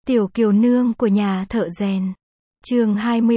Tiểu Kiều Nương của nhà thợ rèn. Chương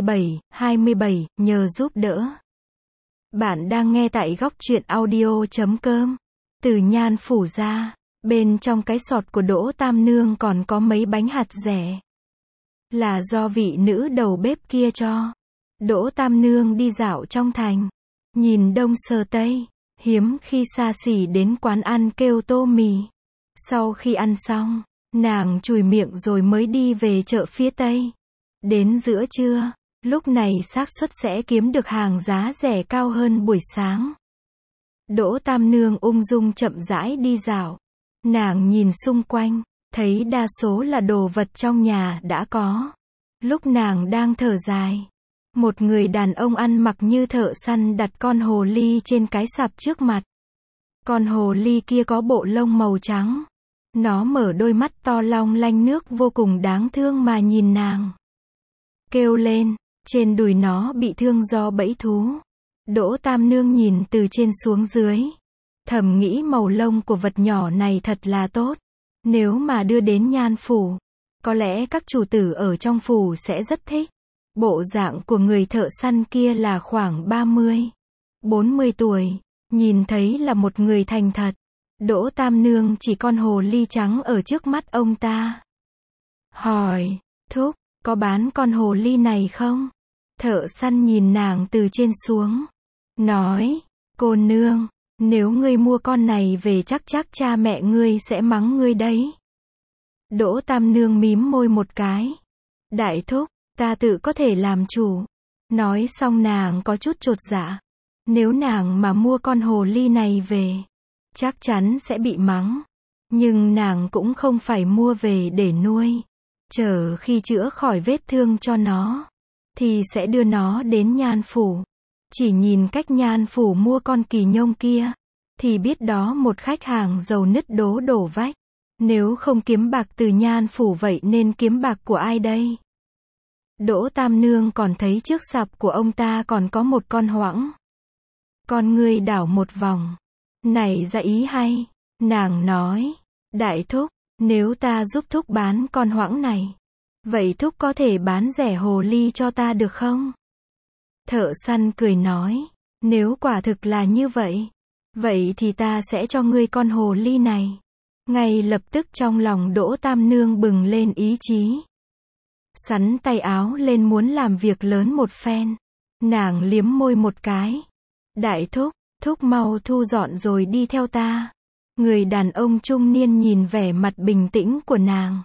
27, nhờ giúp đỡ. Bạn đang nghe tại góc truyện audio.com. Từ Nhan Phủ ra, bên trong cái sọt của Đỗ Tam Nương còn có mấy bánh hạt dẻ. Là do vị nữ đầu bếp kia cho. Đỗ Tam Nương đi dạo trong thành, nhìn đông sờ tây, hiếm khi xa xỉ đến quán ăn kêu tô mì. Sau khi ăn xong, nàng chùi miệng rồi mới đi về chợ phía Tây. Đến giữa trưa, lúc này xác suất sẽ kiếm được hàng giá rẻ cao hơn buổi sáng. Đỗ Tam Nương ung dung chậm rãi đi dạo. Nàng nhìn xung quanh, thấy đa số là đồ vật trong nhà đã có. Lúc nàng đang thở dài, một người đàn ông ăn mặc như thợ săn đặt con hồ ly trên cái sạp trước mặt. Con hồ ly kia có bộ lông màu trắng. Nó mở đôi mắt to long lanh nước vô cùng đáng thương mà nhìn nàng. Kêu lên, trên đùi nó bị thương do bẫy thú. Đỗ Tam Nương nhìn từ trên xuống dưới. Thầm nghĩ màu lông của vật nhỏ này thật là tốt. Nếu mà đưa đến Nhan Phủ, có lẽ các chủ tử ở trong phủ sẽ rất thích. Bộ dạng của người thợ săn kia là khoảng 30-40 tuổi. Nhìn thấy là một người thành thật. Đỗ Tam Nương chỉ con hồ ly trắng ở trước mắt ông ta. Hỏi, thúc, có bán con hồ ly này không? Thợ săn nhìn nàng từ trên xuống. Nói, cô nương, nếu ngươi mua con này về chắc cha mẹ ngươi sẽ mắng ngươi đấy. Đỗ Tam Nương mím môi một cái. Đại thúc, ta tự có thể làm chủ. Nói xong nàng có chút chột dạ. Nếu nàng mà mua con hồ ly này về, chắc chắn sẽ bị mắng. Nhưng nàng cũng không phải mua về để nuôi. Chờ khi chữa khỏi vết thương cho nó, thì sẽ đưa nó đến Nhan Phủ. Chỉ nhìn cách Nhan Phủ mua con kỳ nhông kia, thì biết đó một khách hàng giàu nứt đổ vách. Nếu không kiếm bạc từ Nhan Phủ vậy nên kiếm bạc của ai đây? Đỗ Tam Nương còn thấy trước sạp của ông ta còn có một con hoãng. Con ngươi đảo một vòng. Này ra ý hay. Nàng nói, đại thúc, nếu ta giúp thúc bán con hoãng này, vậy thúc có thể bán rẻ hồ ly cho ta được không? Thợ săn cười nói, nếu quả thực là như vậy, vậy thì ta sẽ cho ngươi con hồ ly này. Ngay lập tức trong lòng Đỗ Tam Nương bừng lên ý chí. Sắn tay áo lên muốn làm việc lớn một phen. Nàng liếm môi một cái. Đại thúc, thúc mau thu dọn rồi đi theo ta. Người đàn ông trung niên nhìn vẻ mặt bình tĩnh của nàng.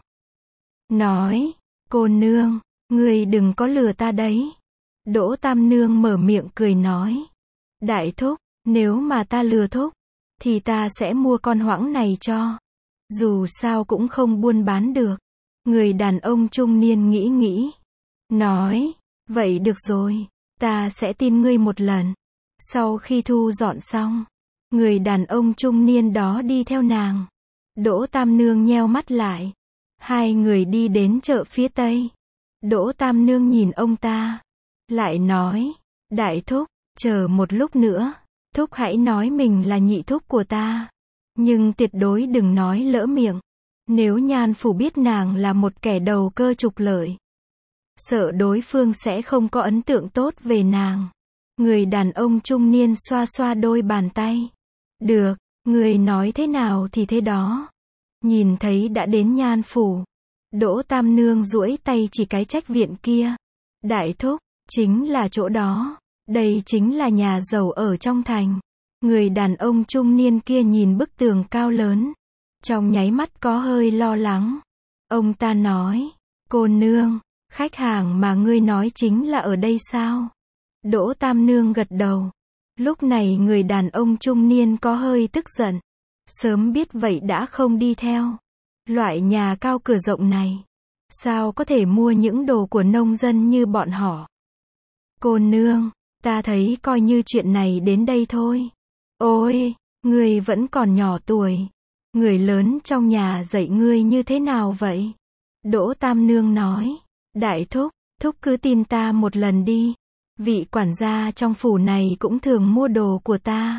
Nói, cô nương, ngươi đừng có lừa ta đấy. Đỗ Tam Nương mở miệng cười nói. Đại thúc, nếu mà ta lừa thúc, thì ta sẽ mua con hoãng này cho. Dù sao cũng không buôn bán được. Người đàn ông trung niên nghĩ. Nói, vậy được rồi, ta sẽ tin ngươi một lần. Sau khi thu dọn xong, người đàn ông trung niên đó đi theo nàng. Đỗ Tam Nương nheo mắt lại. Hai người đi đến chợ phía Tây. Đỗ Tam Nương nhìn ông ta, lại nói, đại thúc, chờ một lúc nữa, thúc hãy nói mình là nhị thúc của ta. Nhưng tuyệt đối đừng nói lỡ miệng. Nếu Nhan Phủ biết nàng là một kẻ đầu cơ trục lợi, sợ đối phương sẽ không có ấn tượng tốt về nàng. Người đàn ông trung niên xoa xoa đôi bàn tay. Được, người nói thế nào thì thế đó. Nhìn thấy đã đến Nhan Phủ, Đỗ Tam Nương duỗi tay chỉ cái trách viện kia. Đại thúc, chính là chỗ đó. Đây chính là nhà giàu ở trong thành. Người đàn ông trung niên kia nhìn bức tường cao lớn, trong nháy mắt có hơi lo lắng. Ông ta nói, cô nương, khách hàng mà ngươi nói chính là ở đây sao? Đỗ Tam Nương gật đầu. Lúc này người đàn ông trung niên có hơi tức giận. Sớm biết vậy đã không đi theo. Loại nhà cao cửa rộng này, sao có thể mua những đồ của nông dân như bọn họ? Cô nương, ta thấy coi như chuyện này đến đây thôi. Ôi, ngươi vẫn còn nhỏ tuổi. Người lớn trong nhà dạy ngươi như thế nào vậy? Đỗ Tam Nương nói, đại thúc, thúc cứ tin ta một lần đi. Vị quản gia trong phủ này cũng thường mua đồ của ta.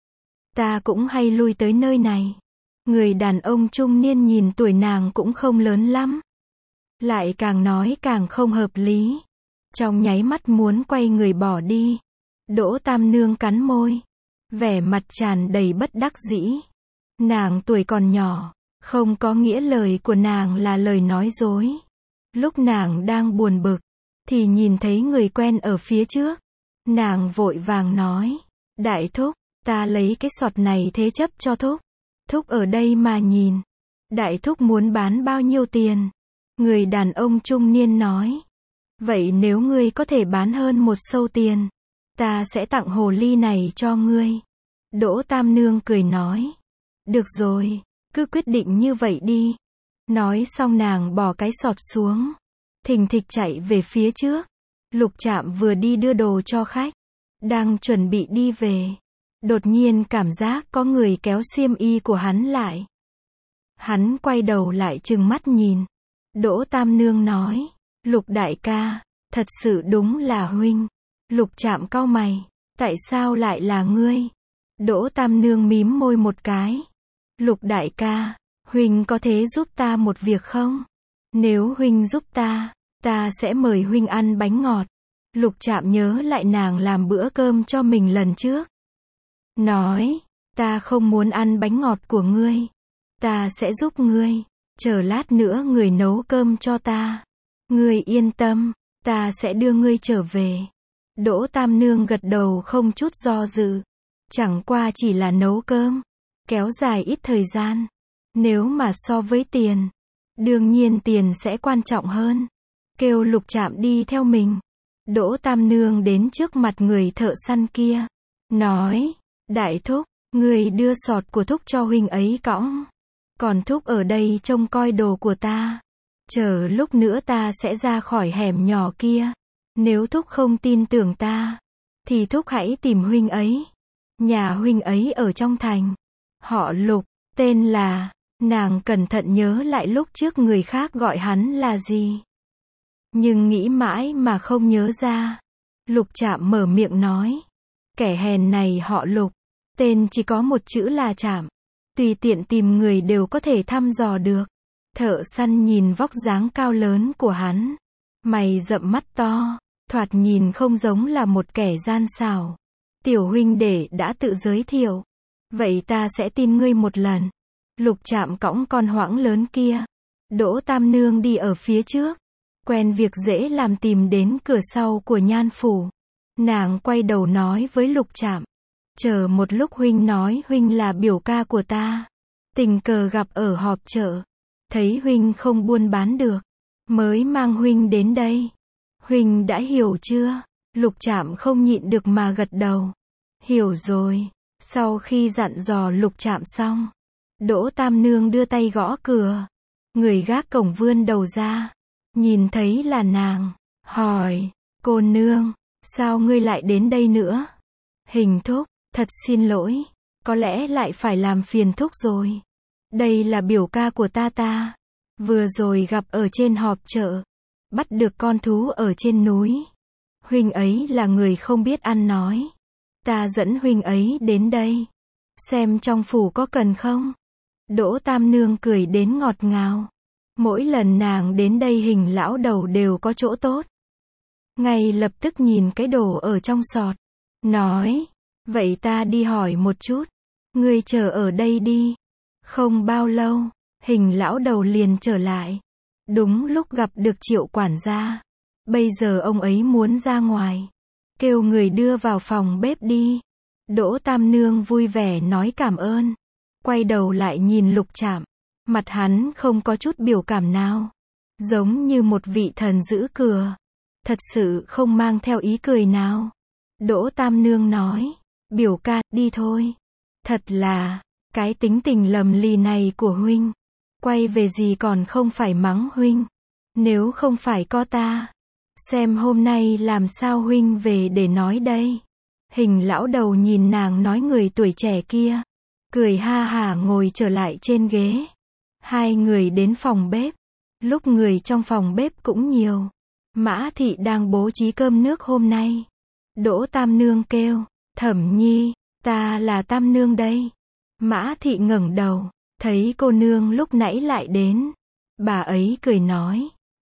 Ta cũng hay lui tới nơi này. Người đàn ông trung niên nhìn tuổi nàng cũng không lớn lắm. lại càng nói càng không hợp lý. Trong nháy mắt muốn quay người bỏ đi. Đỗ Tam Nương cắn môi, vẻ mặt tràn đầy bất đắc dĩ. Nàng tuổi còn nhỏ, không có nghĩa lời của nàng là lời nói dối. Lúc nàng đang buồn bực, thì nhìn thấy người quen ở phía trước. Nàng vội vàng nói, đại thúc, ta lấy cái sọt này thế chấp cho thúc. Thúc ở đây mà nhìn. Đại thúc muốn bán bao nhiêu tiền? Người đàn ông trung niên nói, vậy nếu ngươi có thể bán hơn 1 sâu tiền, ta sẽ tặng hồ ly này cho ngươi. Đỗ Tam Nương cười nói, được rồi, cứ quyết định như vậy đi. Nói xong nàng bỏ cái sọt xuống, thình thịch chạy về phía trước. Lục Trạm vừa đi đưa đồ cho khách, đang chuẩn bị đi về. Đột nhiên cảm giác có người kéo xiêm y của hắn lại. Hắn quay đầu lại trừng mắt nhìn. Đỗ Tam Nương nói, Lục đại ca, thật sự đúng là huynh. Lục Trạm cau mày, tại sao lại là ngươi? Đỗ Tam Nương mím môi một cái. Lục đại ca, huynh có thể giúp ta một việc không? Nếu huynh giúp ta sẽ mời huynh ăn bánh ngọt. Lục Trạm nhớ lại nàng làm bữa cơm cho mình lần trước. Nói, ta không muốn ăn bánh ngọt của ngươi. Ta sẽ giúp ngươi. Chờ lát nữa người nấu cơm cho ta. Ngươi yên tâm, ta sẽ đưa ngươi trở về. Đỗ Tam Nương gật đầu không chút do dự. Chẳng qua chỉ là nấu cơm, kéo dài ít thời gian. Nếu mà so với tiền, đương nhiên tiền sẽ quan trọng hơn. Kêu Lục Trạm đi theo mình. Đỗ Tam Nương đến trước mặt người thợ săn kia. Nói, đại thúc, người đưa sọt của thúc cho huynh ấy cõng. Còn thúc ở đây trông coi đồ của ta. Chờ lúc nữa ta sẽ ra khỏi hẻm nhỏ kia. Nếu thúc không tin tưởng ta, thì thúc hãy tìm huynh ấy. Nhà huynh ấy ở trong thành. Họ Lục, tên là... Nàng cẩn thận nhớ lại lúc trước người khác gọi hắn là gì. Nhưng nghĩ mãi mà không nhớ ra. Lục Trạm mở miệng nói. Kẻ hèn này họ Lục. Tên chỉ có một chữ là Trạm. Tùy tiện tìm người đều có thể thăm dò được. Thợ săn nhìn vóc dáng cao lớn của hắn. Mày rậm mắt to. Thoạt nhìn không giống là một kẻ gian xảo. Tiểu huynh đệ đã tự giới thiệu. Vậy ta sẽ tin ngươi một lần. Lục Trạm cõng con hoãng lớn kia. Đỗ Tam Nương đi ở phía trước. Quen việc dễ làm tìm đến cửa sau của Nhan phủ. Nàng quay đầu nói với Lục Trạm. Chờ một lúc huynh nói huynh là biểu ca của ta. Tình cờ gặp ở họp chợ. Thấy huynh không buôn bán được. Mới mang huynh đến đây. Huynh đã hiểu chưa? Lục Trạm không nhịn được mà gật đầu. Hiểu rồi. Sau khi dặn dò Lục Trạm xong, Đỗ Tam Nương đưa tay gõ cửa. Người gác cổng vươn đầu ra. Nhìn thấy là nàng. Hỏi, cô nương, sao ngươi lại đến đây nữa? Hình thúc, thật xin lỗi. Có lẽ lại phải làm phiền thúc rồi. Đây là biểu ca của ta. Vừa rồi gặp ở trên họp chợ. Bắt được con thú ở trên núi. Huynh ấy là người không biết ăn nói. Ta dẫn huynh ấy đến đây. Xem trong phủ có cần không? Đỗ Tam Nương cười đến ngọt ngào. Mỗi lần nàng đến đây Hình lão đầu đều có chỗ tốt. Ngay lập tức nhìn cái đồ ở trong sọt. Nói, vậy ta đi hỏi một chút. Ngươi chờ ở đây đi. Không bao lâu, Hình lão đầu liền trở lại. Đúng lúc gặp được Triệu quản gia. Bây giờ ông ấy muốn ra ngoài. Kêu người đưa vào phòng bếp đi. Đỗ Tam Nương vui vẻ nói cảm ơn. Quay đầu lại nhìn Lục Trạm. Mặt hắn không có chút biểu cảm nào. Giống như một vị thần giữ cửa. Thật sự không mang theo ý cười nào. Đỗ Tam Nương nói. Biểu ca, đi thôi. Thật là, cái tính tình lầm lì này của huynh. Quay về gì còn không phải mắng huynh. Nếu không phải có ta. Xem hôm nay làm sao huynh về để nói đây. Hình lão đầu nhìn nàng nói người tuổi trẻ kia. Cười ha hả ngồi trở lại trên ghế. Hai người đến phòng bếp. Lúc người trong phòng bếp cũng nhiều. Mã thị đang bố trí cơm nước hôm nay. Đỗ Tam Nương kêu. Thẩm nhi, ta là Tam Nương đây. Mã thị ngẩng đầu. Thấy cô nương lúc nãy lại đến. Bà ấy cười nói.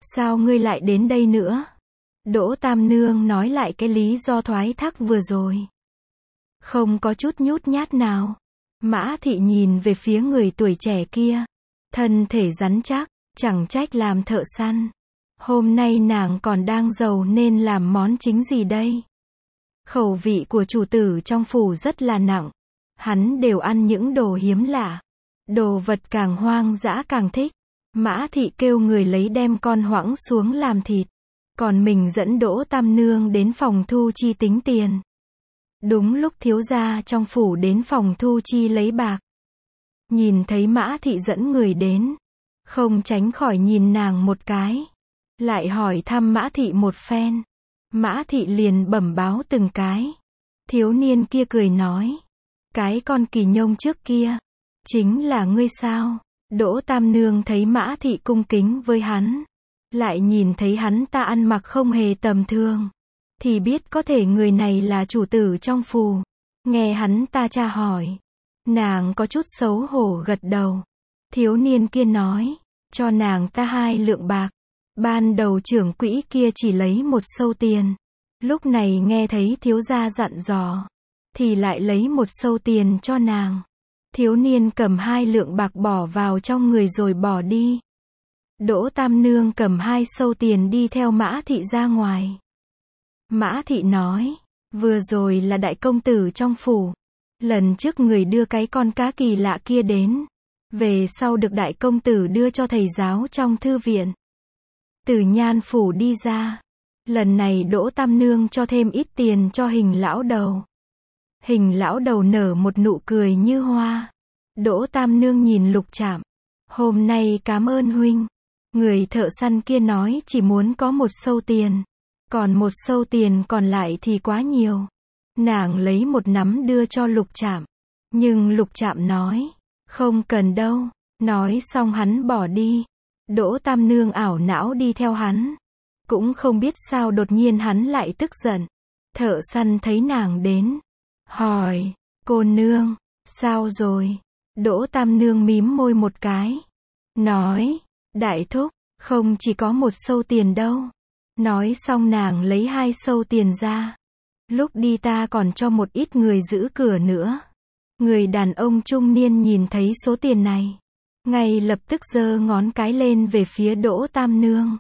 sao ngươi lại đến đây nữa? Đỗ Tam Nương nói lại cái lý do thoái thác vừa rồi. Không có chút nhút nhát nào. Mã Thị nhìn về phía người tuổi trẻ kia. Thân thể rắn chắc, chẳng trách làm thợ săn. Hôm nay nàng còn đang giàu nên làm món chính gì đây? Khẩu vị của chủ tử trong phủ rất là nặng. Hắn đều ăn những đồ hiếm lạ. Đồ vật càng hoang dã càng thích. Mã Thị kêu người lấy đem con hoãng xuống làm thịt. Còn mình dẫn Đỗ Tam Nương đến phòng thu chi tính tiền. Đúng lúc thiếu gia trong phủ đến phòng thu chi lấy bạc. Nhìn thấy Mã Thị dẫn người đến. Không tránh khỏi nhìn nàng một cái. Lại hỏi thăm Mã Thị một phen. Mã Thị liền bẩm báo từng cái. Thiếu niên kia cười nói. Cái con Kỳ Nhông trước kia. Chính là ngươi sao? Đỗ Tam Nương thấy Mã Thị cung kính với hắn. Lại nhìn thấy hắn ta ăn mặc không hề tầm thường. Thì biết có thể người này là chủ tử trong phủ. Nghe hắn ta tra hỏi. Nàng có chút xấu hổ gật đầu. Thiếu niên kia nói. Cho nàng ta 2 lượng bạc. Ban đầu trưởng quỹ kia chỉ lấy 1 sâu tiền. Lúc này nghe thấy thiếu gia dặn dò. Thì lại lấy 1 sâu tiền cho nàng. Thiếu niên cầm 2 lượng bạc bỏ vào trong người rồi bỏ đi. Đỗ Tam Nương cầm 2 sâu tiền đi theo Mã Thị ra ngoài. Mã Thị nói, vừa rồi là đại công tử trong phủ. Lần trước người đưa cái con cá kỳ lạ kia đến. Về sau được đại công tử đưa cho thầy giáo trong thư viện. Từ Nhan phủ đi ra. Lần này Đỗ Tam Nương cho thêm ít tiền cho Hình lão đầu. Hình lão đầu nở một nụ cười như hoa. Đỗ Tam Nương nhìn Lục Trạm. Hôm nay cảm ơn huynh. Người thợ săn kia nói chỉ muốn có 1 sâu tiền. Còn 1 sâu tiền còn lại thì quá nhiều. Nàng lấy 1 nắm đưa cho Lục Trạm. Nhưng Lục Trạm nói. Không cần đâu. Nói xong hắn bỏ đi. Đỗ Tam Nương ảo não đi theo hắn. Cũng không biết sao đột nhiên hắn lại tức giận. Thợ săn thấy nàng đến. Hỏi. Cô nương. Sao rồi? Đỗ Tam Nương mím môi một cái. Nói. Đại thúc. Không chỉ có 1 sâu tiền đâu. Nói xong nàng lấy 2 sâu tiền ra. Lúc đi ta còn cho một ít người giữ cửa nữa. Người đàn ông trung niên nhìn thấy số tiền này. Ngay lập tức giơ ngón cái lên về phía Đỗ Tam Nương.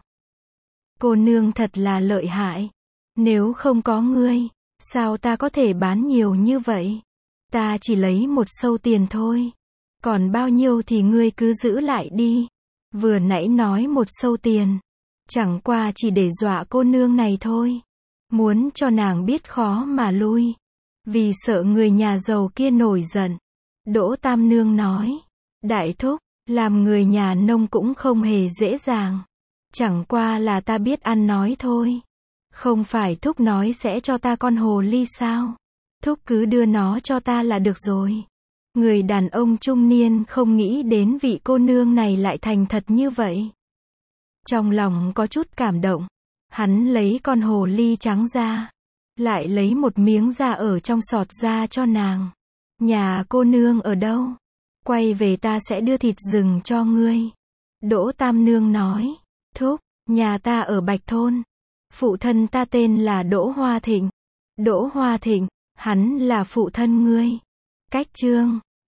Cô nương thật là lợi hại. Nếu không có ngươi, sao ta có thể bán nhiều như vậy? Ta chỉ lấy 1 sâu tiền thôi. Còn bao nhiêu thì ngươi cứ giữ lại đi. Vừa nãy nói 1 sâu tiền. Chẳng qua chỉ để dọa cô nương này thôi. Muốn cho nàng biết khó mà lui. Vì sợ người nhà giàu kia nổi giận. Đỗ Tam Nương nói. Đại thúc, làm người nhà nông cũng không hề dễ dàng. Chẳng qua là ta biết ăn nói thôi. Không phải thúc nói sẽ cho ta con hồ ly sao? Thúc cứ đưa nó cho ta là được rồi. Người đàn ông trung niên không nghĩ đến vị cô nương này lại thành thật như vậy. Trong lòng có chút cảm động. Hắn lấy con hồ ly trắng ra. Lại lấy một miếng da ở trong sọt ra cho nàng. Nhà cô nương ở đâu? Quay về ta sẽ đưa thịt rừng cho ngươi. Đỗ Tam Nương nói. Thúc, nhà ta ở Bạch Thôn. Phụ thân ta tên là Đỗ Hoa Thịnh. Đỗ Hoa Thịnh, hắn là phụ thân ngươi. Cách chương